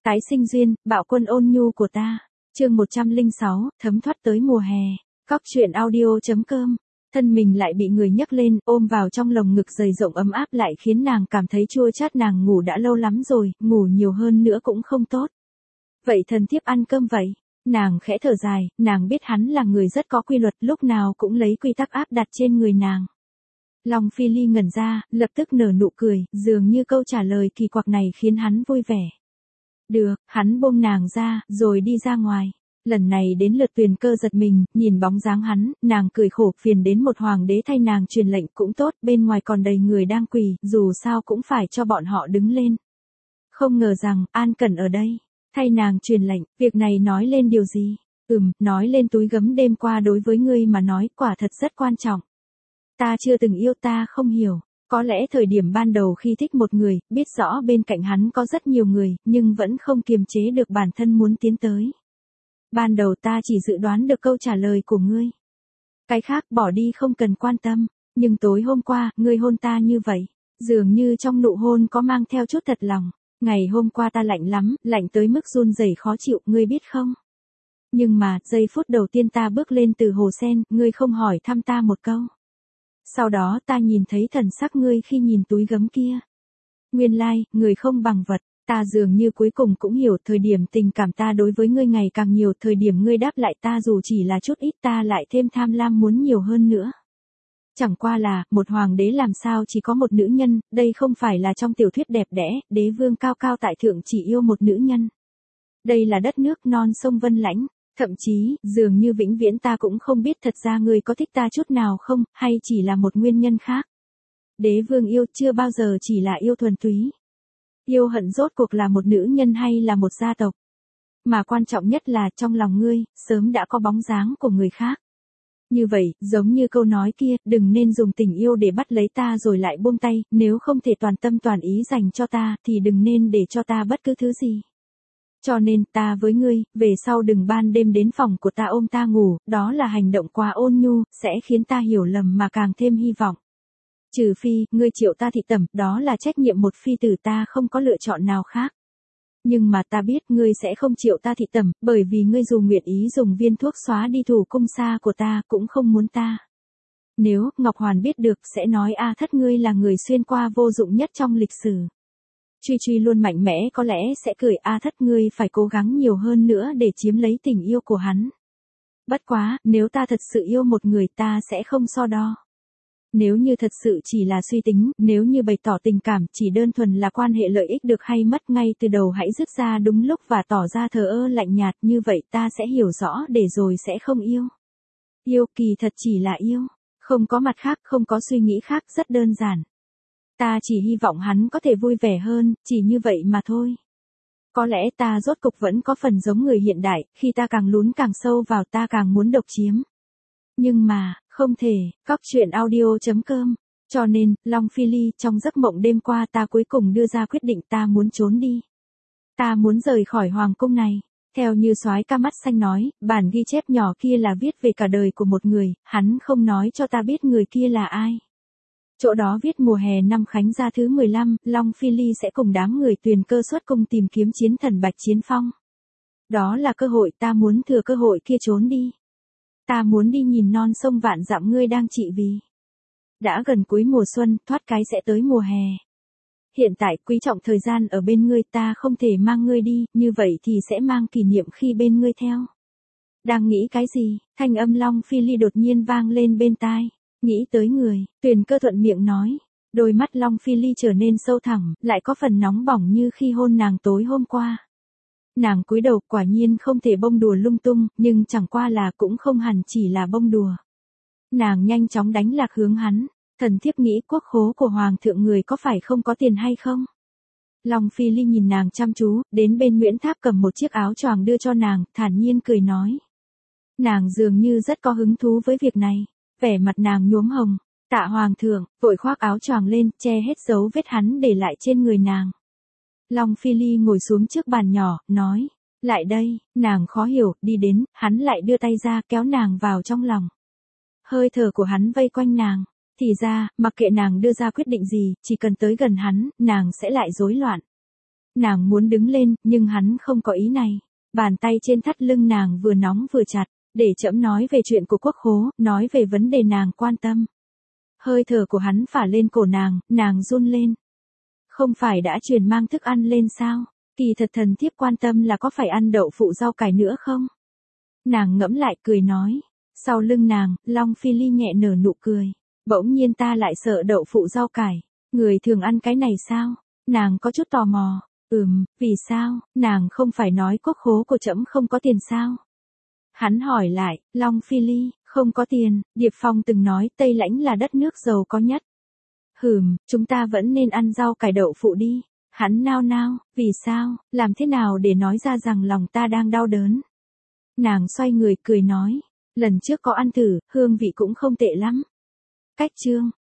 Tái sinh duyên, bạo quân ôn nhu của ta. Chương 106, thấm thoát tới mùa hè. Góc truyện audio.com. Thân mình lại bị người nhấc lên, ôm vào trong lồng ngực dày rộng ấm áp lại khiến nàng cảm thấy chua chát. Nàng ngủ đã lâu lắm rồi, ngủ nhiều hơn nữa cũng không tốt. Vậy thần thiếp ăn cơm vậy. Nàng khẽ thở dài, nàng biết hắn là người rất có quy luật, lúc nào cũng lấy quy tắc áp đặt trên người nàng. Long Phi Ly ngẩn ra, lập tức nở nụ cười, dường như câu trả lời kỳ quặc này khiến hắn vui vẻ. Được, hắn buông nàng ra, rồi đi ra ngoài. Lần này đến lượt Tuyền Cơ giật mình, nhìn bóng dáng hắn, nàng cười khổ, phiền đến một hoàng đế thay nàng truyền lệnh cũng tốt, bên ngoài còn đầy người đang quỳ, dù sao cũng phải cho bọn họ đứng lên. Không ngờ rằng, An Cẩn ở đây, thay nàng truyền lệnh, việc này nói lên điều gì? Nói lên túi gấm đêm qua đối với ngươi mà nói, quả thật rất quan trọng. Ta chưa từng yêu, ta không hiểu. Có lẽ thời điểm ban đầu khi thích một người, biết rõ bên cạnh hắn có rất nhiều người, nhưng vẫn không kiềm chế được bản thân muốn tiến tới. Ban đầu ta chỉ dự đoán được câu trả lời của ngươi. Cái khác bỏ đi không cần quan tâm, nhưng tối hôm qua, ngươi hôn ta như vậy, dường như trong nụ hôn có mang theo chút thật lòng. Ngày hôm qua ta lạnh lắm, lạnh tới mức run rẩy khó chịu, ngươi biết không? Nhưng mà, giây phút đầu tiên ta bước lên từ hồ sen, ngươi không hỏi thăm ta một câu. Sau đó ta nhìn thấy thần sắc ngươi khi nhìn túi gấm kia. Nguyên lai, người không bằng vật, ta dường như cuối cùng cũng hiểu thời điểm tình cảm ta đối với ngươi ngày càng nhiều, thời điểm ngươi đáp lại ta dù chỉ là chút ít ta lại thêm tham lam muốn nhiều hơn nữa. Chẳng qua là, một hoàng đế làm sao chỉ có một nữ nhân, đây không phải là trong tiểu thuyết đẹp đẽ, đế vương cao cao tại thượng chỉ yêu một nữ nhân. Đây là đất nước non sông Vân Lãnh. Thậm chí, dường như vĩnh viễn ta cũng không biết thật ra ngươi có thích ta chút nào không, hay chỉ là một nguyên nhân khác. Đế vương yêu chưa bao giờ chỉ là yêu thuần túy. Yêu hận rốt cuộc là một nữ nhân hay là một gia tộc. Mà quan trọng nhất là trong lòng ngươi, sớm đã có bóng dáng của người khác. Như vậy, giống như câu nói kia, đừng nên dùng tình yêu để bắt lấy ta rồi lại buông tay, nếu không thể toàn tâm toàn ý dành cho ta, thì đừng nên để cho ta bất cứ thứ gì. Cho nên ta với ngươi, về sau đừng ban đêm đến phòng của ta ôm ta ngủ, đó là hành động quá ôn nhu, sẽ khiến ta hiểu lầm mà càng thêm hy vọng. Trừ phi, ngươi chịu ta thị tẩm, đó là trách nhiệm một phi tử, ta không có lựa chọn nào khác. Nhưng mà ta biết ngươi sẽ không chịu ta thị tẩm, bởi vì ngươi dù nguyện ý dùng viên thuốc xóa đi thủ cung xa của ta, cũng không muốn ta. Nếu, Ngọc Hoàn biết được, sẽ nói A Thất ngươi là người xuyên qua vô dụng nhất trong lịch sử. Truy luôn mạnh mẽ có lẽ sẽ cười A Thất ngươi phải cố gắng nhiều hơn nữa để chiếm lấy tình yêu của hắn. Bất quá, nếu ta thật sự yêu một người ta sẽ không so đo. Nếu như thật sự chỉ là suy tính, nếu như bày tỏ tình cảm chỉ đơn thuần là quan hệ lợi ích được hay mất ngay từ đầu hãy dứt ra đúng lúc và tỏ ra thờ ơ lạnh nhạt, như vậy ta sẽ hiểu rõ để rồi sẽ không yêu. Yêu kỳ thật chỉ là yêu, không có mặt khác, không có suy nghĩ khác, rất đơn giản. Ta chỉ hy vọng hắn có thể vui vẻ hơn, chỉ như vậy mà thôi. Có lẽ ta rốt cục vẫn có phần giống người hiện đại, khi ta càng lún càng sâu vào ta càng muốn độc chiếm. Nhưng mà, không thể, góc truyện audio.com. Cho nên, Long Phi Ly, trong giấc mộng đêm qua ta cuối cùng đưa ra quyết định ta muốn trốn đi. Ta muốn rời khỏi hoàng cung này. Theo như soái ca mắt xanh nói, bản ghi chép nhỏ kia là viết về cả đời của một người, hắn không nói cho ta biết người kia là ai. Chỗ đó viết mùa hè năm Khánh Gia thứ 15, Long Phi Ly sẽ cùng đám người Tuyền Cơ xuất cung tìm kiếm chiến thần Bạch Chiến Phong. Đó là cơ hội, ta muốn thừa cơ hội kia trốn đi. Ta muốn đi nhìn non sông vạn dặm ngươi đang trị vì. Đã gần cuối mùa xuân, thoát cái sẽ tới mùa hè. Hiện tại quý trọng thời gian ở bên ngươi, ta không thể mang ngươi đi, như vậy thì sẽ mang kỷ niệm khi bên ngươi theo. Đang nghĩ cái gì? Thanh âm Long Phi Ly đột nhiên vang lên bên tai. Nghĩ tới người, Tuyền Cơ thuận miệng nói. Đôi mắt Long Phi Ly trở nên sâu thẳm, lại có phần nóng bỏng như khi hôn nàng tối hôm qua. Nàng cúi đầu, quả nhiên không thể bông đùa lung tung, nhưng chẳng qua là cũng không hẳn chỉ là bông đùa. Nàng nhanh chóng đánh lạc hướng hắn. Thần thiếp nghĩ quốc khố của hoàng thượng người có phải không có tiền hay không? Long Phi Ly nhìn nàng chăm chú, đến bên Nguyễn Tháp cầm một chiếc áo choàng đưa cho nàng, thản nhiên cười nói. Nàng dường như rất có hứng thú với việc này. Vẻ mặt nàng nhuốm hồng, tạ hoàng thượng, vội khoác áo choàng lên, che hết dấu vết hắn để lại trên người nàng. Long Phi Ly ngồi xuống trước bàn nhỏ, nói, lại đây, nàng khó hiểu, đi đến, hắn lại đưa tay ra kéo nàng vào trong lòng. Hơi thở của hắn vây quanh nàng, thì ra, mặc kệ nàng đưa ra quyết định gì, chỉ cần tới gần hắn, nàng sẽ lại rối loạn. Nàng muốn đứng lên, nhưng hắn không có ý này. Bàn tay trên thắt lưng nàng vừa nóng vừa chặt, để trẫm nói về chuyện của quốc khố, nói về vấn đề nàng quan tâm. Hơi thở của hắn phả lên cổ nàng run lên. Không phải đã truyền mang thức ăn lên sao? Kỳ thật thần thiếp quan tâm là có phải ăn đậu phụ rau cải nữa không? Nàng ngẫm lại cười nói. Sau lưng nàng, Long Phi Ly nhẹ nở nụ cười. Bỗng nhiên ta lại sợ đậu phụ rau cải. Người thường ăn cái này sao? Nàng có chút tò mò. Vì sao? Nàng không phải nói quốc khố của trẫm không có tiền sao? Hắn hỏi lại, Long Phi Ly, không có tiền, Điệp Phong từng nói Tây Lãnh là đất nước giàu có nhất. Chúng ta vẫn nên ăn rau cải đậu phụ đi. Hắn nao nao, vì sao, làm thế nào để nói ra rằng lòng ta đang đau đớn? Nàng xoay người cười nói, lần trước có ăn thử, hương vị cũng không tệ lắm. Cách chương